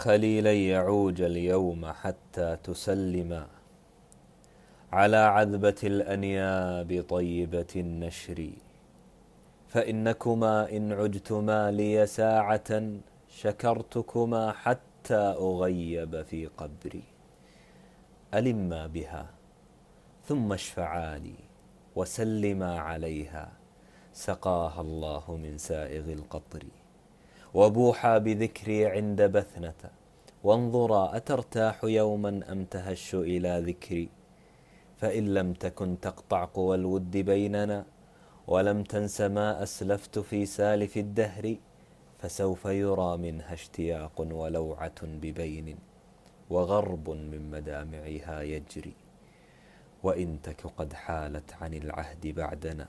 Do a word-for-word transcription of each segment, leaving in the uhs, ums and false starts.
خليلي يعوج اليوم حتى تسلما على عذبة الأنياب طيبة النشر، فإنكما إن عجتما لي ساعة شكرتكما حتى أغيب في قبري. ألما بها ثم اشفعا لي وسلما عليها، سقاها الله من سائغ القطر. وبوحا بذكري عند بثنة، وانظرا أترتاح يوما أم تهش إلى ذكري. فإن لم تكن تقطع قوى الود بيننا، ولم تنس ما أسلفت في سالف الدهر، فسوف يرى منها اشتياق ولوعة ببين، وغرب من مدامعها يجري. وإن تك قد حالت عن العهد بعدنا،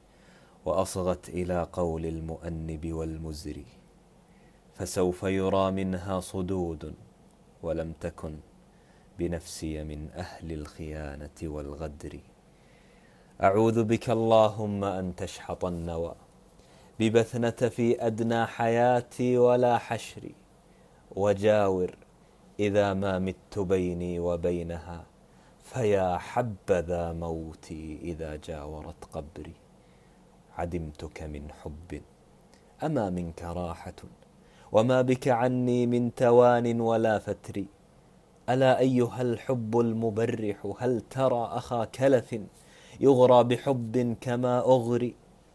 وأصغت إلى قول المؤنب والمزري، فسوف يرى منها صدود، ولم تكن بنفسي من أهل الخيانة والغدر. أعوذ بك اللهم أن تشحط النوى ببثنة في أدنى حياتي ولا حشري، وجاور إذا ما مت بيني وبينها، فيا حبذا موتي إذا جاورت قبري. عدمتك من حب أما منك راحة، وما بك عني من توان ولا فتر. ألا أيها الحب المبرح، هل ترى أخا كلف يغرى بحب كما أغري؟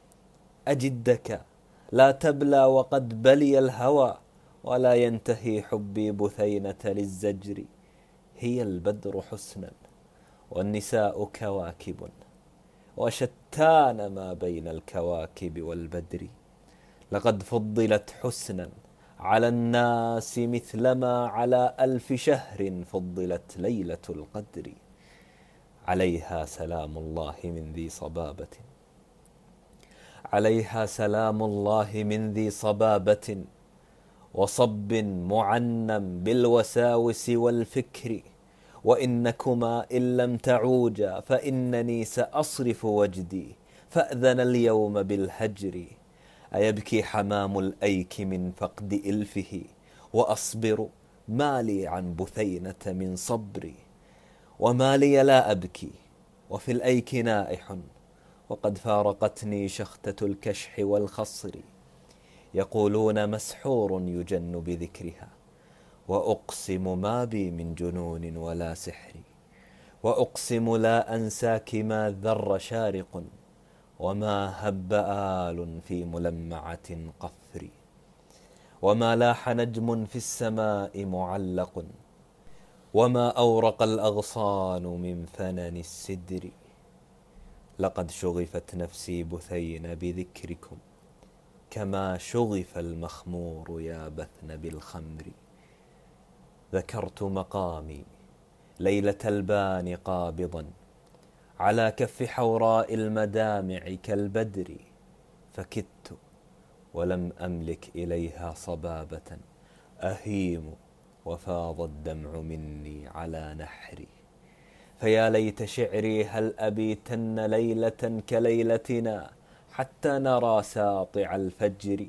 أجدك لا تبلى وقد بلي الهوى، ولا ينتهي حبي بثينة للزجر. هي البدر حسنا والنساء كواكب، وشتان ما بين الكواكب والبدر. لقد فضلت حسنا على الناس مثلما على ألف شهر فضلت ليلة القدر. عليها سلام الله من ذي صبابة، عليها سلام الله من ذي صبابة، وصب معنم بالوساوس والفكر. وإنكما إن لم تعوجا فإنني سأصرف وجدي، فأذن اليوم بالهجر. أيبكي حمام الأيك من فقد إلفه، وأصبر ما لي عن بثينة من صبري. وما لي لا أبكي وفي الأيك نائح، وقد فارقتني شختة الكشح والخصر. يقولون مسحور يجن بذكرها، وأقسم ما بي من جنون ولا سحر. وأقسم لا أنساك ما ذر شارق، وما هب آل في ملمعة قفر. وما لاح نجم في السماء معلق، وما أورق الأغصان من فنن السدر. لقد شغفت نفسي بثين بذكركم، كما شغف المخمور يا بثن بالخمر. ذكرت مقامي ليلة البان قابضا على كف حوراء المدامع كالبدر، فكدت ولم أملك إليها صبابة أهيم، وفاض الدمع مني على نحري. فيا ليت شعري هل أبيتن ليلة كليلتنا، حتى نرى ساطع الفجر.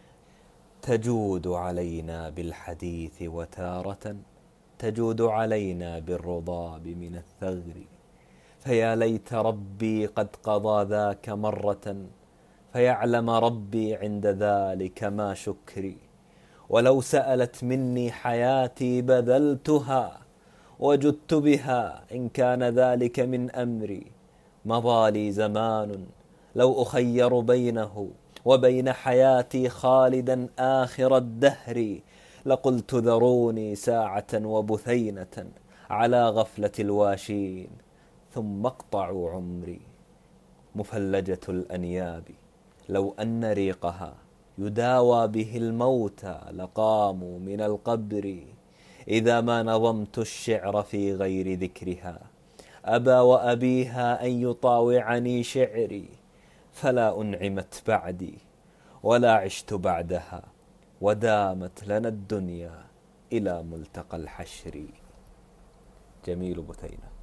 تجود علينا بالحديث وتارة تجود علينا بالرضاب من الثغر. فيا ليت ربي قد قضى ذاك مرة، فيعلم ربي عند ذلك ما شكري. ولو سألت مني حياتي بذلتها، وجدت بها إن كان ذلك من أمري. مضى لي زمان لو أخير بينه وبين حياتي خالدا آخر الدهر، لقلت ذروني ساعة وبثينة على غفلة الواشين، ثم اقطعوا عمري. مفلجة الأنياب لو أن ريقها يداوى به الموتى لقاموا من القبر. إذا ما نظمت الشعر في غير ذكرها، أبى وأبيها أن يطاوعني شعري. فلا أنعمت بعدي ولا عشت بعدها، ودامت لنا الدنيا إلى ملتقى الحشر. جميل بثينة.